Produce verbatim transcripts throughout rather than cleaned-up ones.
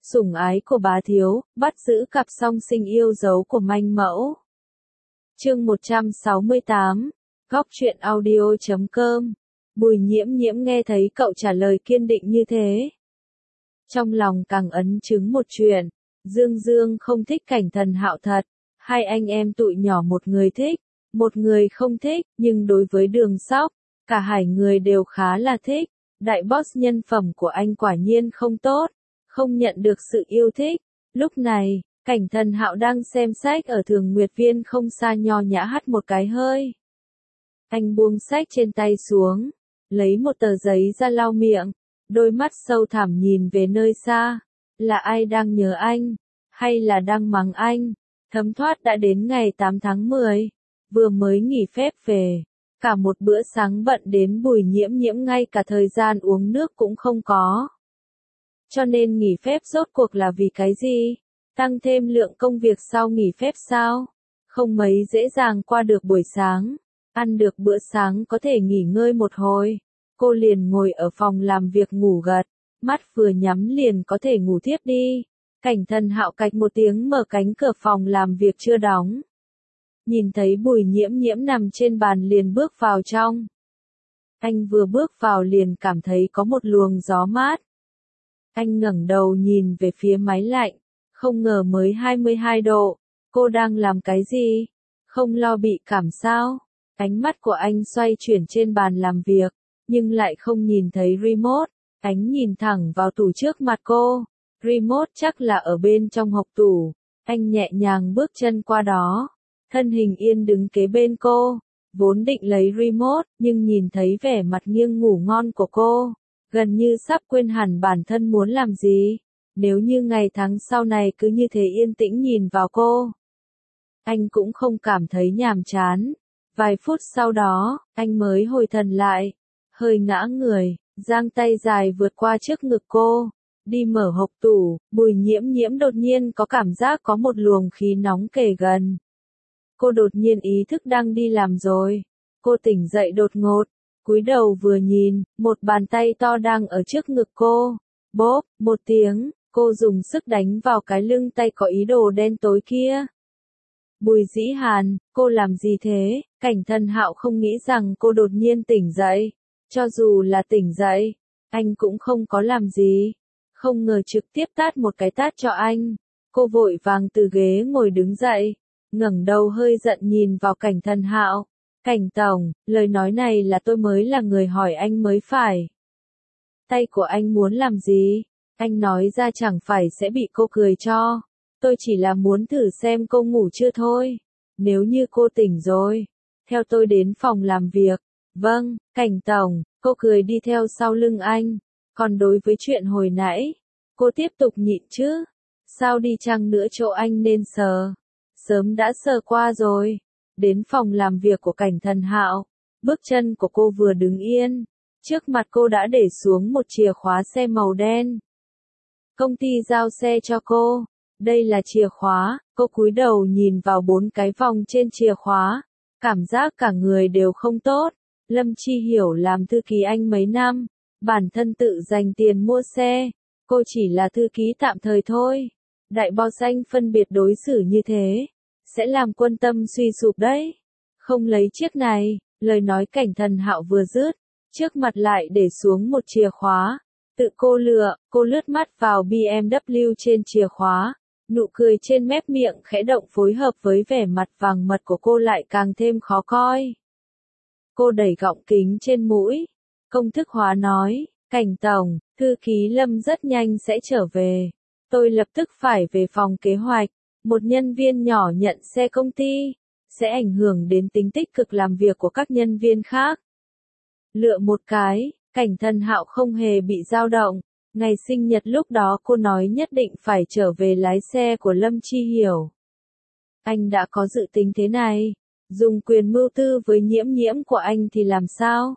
Sủng ái của bá thiếu, bắt giữ cặp song sinh yêu dấu của manh mẫu. Chương một trăm sáu mươi tám, góc truyện audio chấm com. Bùi Nhiễm Nhiễm nghe thấy cậu trả lời kiên định như thế. Trong lòng càng ấn chứng một chuyện, Dương Dương không thích Cảnh Thần Hạo thật, hai anh em tụi nhỏ một người thích, một người không thích, nhưng đối với Đường Sóc, cả hai người đều khá là thích. Đại boss nhân phẩm của anh quả nhiên không tốt, không nhận được sự yêu thích. Lúc này, Cảnh Thần Hạo đang xem sách ở Thường Nguyệt Viên không xa nho nhã hắt một cái hơi. Anh buông sách trên tay xuống, lấy một tờ giấy ra lau miệng, đôi mắt sâu thẳm nhìn về nơi xa. Là ai đang nhớ anh? Hay là đang mắng anh? Thấm thoát đã đến ngày tám tháng mười, vừa mới nghỉ phép về. Cả một bữa sáng bận đến Bùi Nhiễm Nhiễm ngay cả thời gian uống nước cũng không có. Cho nên nghỉ phép rốt cuộc là vì cái gì? Tăng thêm lượng công việc sau nghỉ phép sao? Không mấy dễ dàng qua được buổi sáng. Ăn được bữa sáng có thể nghỉ ngơi một hồi. Cô liền ngồi ở phòng làm việc ngủ gật. Mắt vừa nhắm liền có thể ngủ thiếp đi. Cảnh Thần Hạo cạch một tiếng mở cánh cửa phòng làm việc chưa đóng. Nhìn thấy Bùi Nhiễm Nhiễm nằm trên bàn liền bước vào trong. Anh vừa bước vào liền cảm thấy có một luồng gió mát. Anh ngẩng đầu nhìn về phía máy lạnh, không ngờ mới hai mươi hai độ, cô đang làm cái gì? Không lo bị cảm sao? Ánh mắt của anh xoay chuyển trên bàn làm việc, nhưng lại không nhìn thấy remote, ánh nhìn thẳng vào tủ trước mặt cô. Remote chắc là ở bên trong hộc tủ, anh nhẹ nhàng bước chân qua đó. Thân hình yên đứng kế bên cô, vốn định lấy remote, nhưng nhìn thấy vẻ mặt nghiêng ngủ ngon của cô, gần như sắp quên hẳn bản thân muốn làm gì. Nếu như ngày tháng sau này cứ như thế yên tĩnh nhìn vào cô, anh cũng không cảm thấy nhàm chán. Vài phút sau đó, anh mới hồi thần lại, hơi ngã người, giang tay dài vượt qua trước ngực cô, đi mở hộc tủ. Bùi Nhiễm Nhiễm đột nhiên có cảm giác có một luồng khí nóng kề gần. Cô đột nhiên ý thức đang đi làm rồi. Cô tỉnh dậy đột ngột, cúi đầu vừa nhìn, một bàn tay to đang ở trước ngực cô. Bốp, một tiếng, cô dùng sức đánh vào cái lưng tay có ý đồ đen tối kia. Bùi Dĩ Hàn, cô làm gì thế? Cảnh Thần Hạo không nghĩ rằng cô đột nhiên tỉnh dậy. Cho dù là tỉnh dậy, anh cũng không có làm gì. Không ngờ trực tiếp tát một cái tát cho anh. Cô vội vàng từ ghế ngồi đứng dậy, ngẩng đầu hơi giận nhìn vào Cảnh Thần Hạo. Cảnh tổng, lời nói này là tôi mới là người hỏi anh mới phải. Tay của anh muốn làm gì? Anh nói ra chẳng phải sẽ bị cô cười cho. Tôi chỉ là muốn thử xem cô ngủ chưa thôi. Nếu như cô tỉnh rồi, theo tôi đến phòng làm việc. Vâng, Cảnh tổng, cô cười đi theo sau lưng anh. Còn đối với chuyện hồi nãy, cô tiếp tục nhịn chứ. Sao đi chăng nữa chỗ anh nên sờ. Sớm đã sờ qua rồi. Đến phòng làm việc của Cảnh Thần Hạo, bước chân của cô vừa đứng yên, trước mặt cô đã để xuống một chìa khóa xe màu đen. Công ty giao xe cho cô, đây là chìa khóa. Cô cúi đầu nhìn vào bốn cái vòng trên chìa khóa, cảm giác cả người đều không tốt. Lâm Chi Hiểu làm thư ký anh mấy năm, bản thân tự dành tiền mua xe, cô chỉ là thư ký tạm thời thôi. Đại boss anh phân biệt đối xử như thế, sẽ làm quân tâm suy sụp đấy. Không lấy chiếc này, lời nói Cảnh Thần Hạo vừa dứt, trước mặt lại để xuống một chìa khóa. Tự cô lựa, cô lướt mắt vào bê em vê trên chìa khóa, nụ cười trên mép miệng khẽ động phối hợp với vẻ mặt vàng mật của cô lại càng thêm khó coi. Cô đẩy gọng kính trên mũi, công thức hóa nói, Cảnh tổng, thư ký Lâm rất nhanh sẽ trở về. Tôi lập tức phải về phòng kế hoạch. Một nhân viên nhỏ nhận xe công ty, sẽ ảnh hưởng đến tính tích cực làm việc của các nhân viên khác. Lựa một cái, Cảnh Thần Hạo không hề bị dao động. Ngày sinh nhật lúc đó cô nói nhất định phải trở về lái xe của Lâm Chi Hiểu. Anh đã có dự tính thế này, dùng quyền mưu tư với Nhiễm Nhiễm của anh thì làm sao?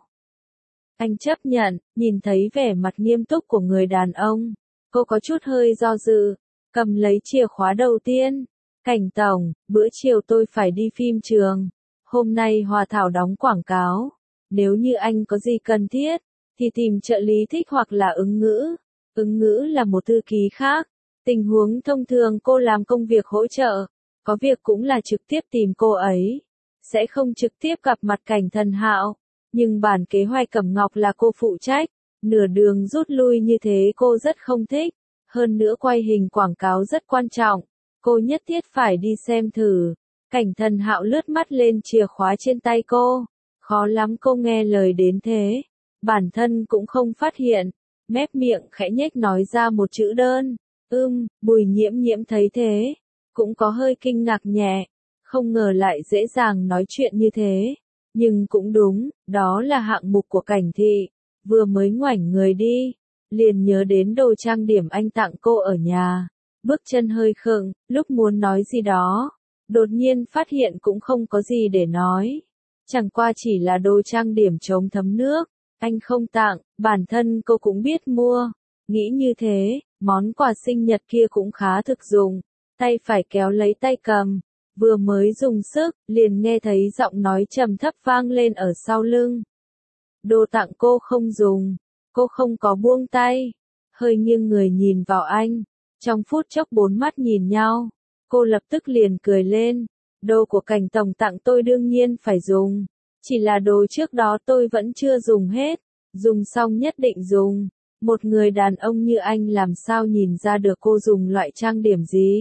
Anh chấp nhận, nhìn thấy vẻ mặt nghiêm túc của người đàn ông, cô có chút hơi do dự. Cầm lấy chìa khóa đầu tiên. Cảnh tổng, bữa chiều tôi phải đi phim trường. Hôm nay Hòa Thảo đóng quảng cáo. Nếu như anh có gì cần thiết, thì tìm trợ lý thích hoặc là ứng ngữ. Ứng ngữ là một thư ký khác. Tình huống thông thường cô làm công việc hỗ trợ, có việc cũng là trực tiếp tìm cô ấy, sẽ không trực tiếp gặp mặt Cảnh Thần Hạo, nhưng bản kế hoạch Cẩm Ngọc là cô phụ trách, nửa đường rút lui như thế cô rất không thích, hơn nữa quay hình quảng cáo rất quan trọng, cô nhất thiết phải đi xem thử. Cảnh Thần Hạo lướt mắt lên chìa khóa trên tay cô, khó lắm cô nghe lời đến thế, bản thân cũng không phát hiện, mép miệng khẽ nhếch nói ra một chữ đơn, ưm, Bùi Nhiễm Nhiễm thấy thế, cũng có hơi kinh ngạc nhẹ, không ngờ lại dễ dàng nói chuyện như thế, nhưng cũng đúng, đó là hạng mục của Cảnh thị, vừa mới ngoảnh người đi, liền nhớ đến đồ trang điểm anh tặng cô ở nhà, bước chân hơi khựng, lúc muốn nói gì đó, đột nhiên phát hiện cũng không có gì để nói, chẳng qua chỉ là đồ trang điểm chống thấm nước, anh không tặng, bản thân cô cũng biết mua, nghĩ như thế, món quà sinh nhật kia cũng khá thực dụng, tay phải kéo lấy tay cầm, vừa mới dùng sức, liền nghe thấy giọng nói trầm thấp vang lên ở sau lưng. Đồ tặng cô không dùng, cô không có buông tay, hơi nghiêng người nhìn vào anh, trong phút chốc bốn mắt nhìn nhau, cô lập tức liền cười lên, đồ của Cảnh tổng tặng tôi đương nhiên phải dùng, chỉ là đồ trước đó tôi vẫn chưa dùng hết, dùng xong nhất định dùng, một người đàn ông như anh làm sao nhìn ra được cô dùng loại trang điểm gì.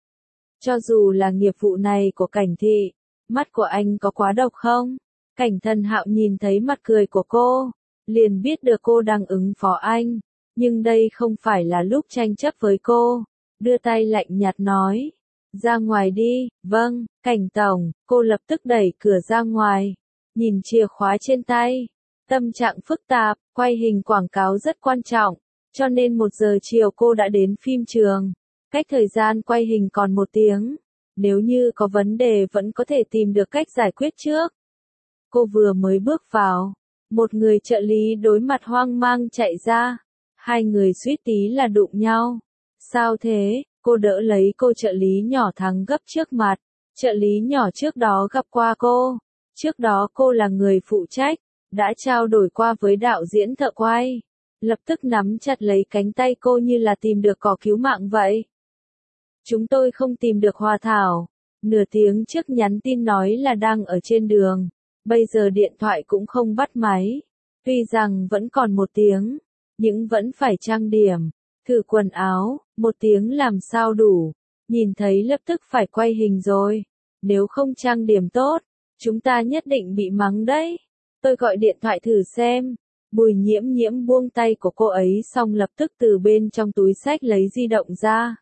Cho dù là nghiệp vụ này của Cảnh thị, mắt của anh có quá độc không? Cảnh Thần Hạo nhìn thấy mặt cười của cô, liền biết được cô đang ứng phó anh, nhưng đây không phải là lúc tranh chấp với cô, đưa tay lạnh nhạt nói, ra ngoài đi, vâng, Cảnh tổng, cô lập tức đẩy cửa ra ngoài, nhìn chìa khóa trên tay, tâm trạng phức tạp, quay hình quảng cáo rất quan trọng, cho nên một giờ chiều cô đã đến phim trường. Cách thời gian quay hình còn một tiếng, nếu như có vấn đề vẫn có thể tìm được cách giải quyết trước. Cô vừa mới bước vào, một người trợ lý đối mặt hoang mang chạy ra, hai người suýt tí là đụng nhau. Sao thế? Cô đỡ lấy cô trợ lý nhỏ thắng gấp trước mặt, trợ lý nhỏ trước đó gặp qua cô, trước đó cô là người phụ trách, đã trao đổi qua với đạo diễn thợ quay, lập tức nắm chặt lấy cánh tay cô như là tìm được cỏ cứu mạng vậy. Chúng tôi không tìm được Hoa Thảo, nửa tiếng trước nhắn tin nói là đang ở trên đường, bây giờ điện thoại cũng không bắt máy, tuy rằng vẫn còn một tiếng, nhưng vẫn phải trang điểm, thử quần áo, một tiếng làm sao đủ, nhìn thấy lập tức phải quay hình rồi, nếu không trang điểm tốt, chúng ta nhất định bị mắng đấy, tôi gọi điện thoại thử xem. Bùi Nhiễm Nhiễm buông tay của cô ấy xong lập tức từ bên trong túi xách lấy di động ra.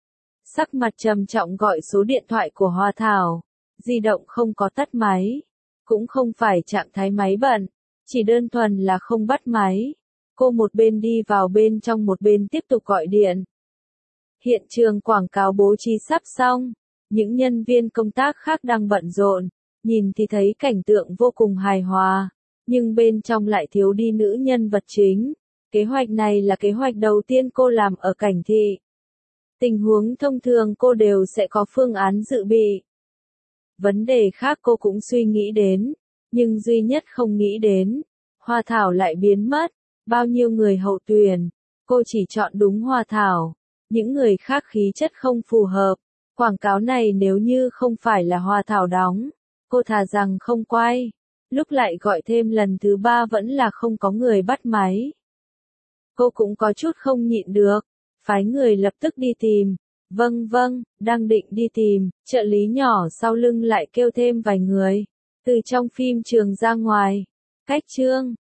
Sắc mặt trầm trọng gọi số điện thoại của Hoa Thảo, di động không có tắt máy, cũng không phải trạng thái máy bận, chỉ đơn thuần là không bắt máy. Cô một bên đi vào bên trong một bên tiếp tục gọi điện. Hiện trường quảng cáo bố trí sắp xong, những nhân viên công tác khác đang bận rộn, nhìn thì thấy cảnh tượng vô cùng hài hòa, nhưng bên trong lại thiếu đi nữ nhân vật chính. Kế hoạch này là kế hoạch đầu tiên cô làm ở Cảnh thị. Tình huống thông thường cô đều sẽ có phương án dự bị. Vấn đề khác cô cũng suy nghĩ đến, nhưng duy nhất không nghĩ đến, Hoa Thảo lại biến mất, bao nhiêu người hậu tuyển, cô chỉ chọn đúng Hoa Thảo, những người khác khí chất không phù hợp, quảng cáo này nếu như không phải là Hoa Thảo đóng, cô thà rằng không quay, lúc lại gọi thêm lần thứ ba vẫn là không có người bắt máy. Cô cũng có chút không nhịn được, phái người lập tức đi tìm. Vâng vâng, đang định đi tìm, trợ lý nhỏ sau lưng lại kêu thêm vài người. Từ trong phim trường ra ngoài. Cách chương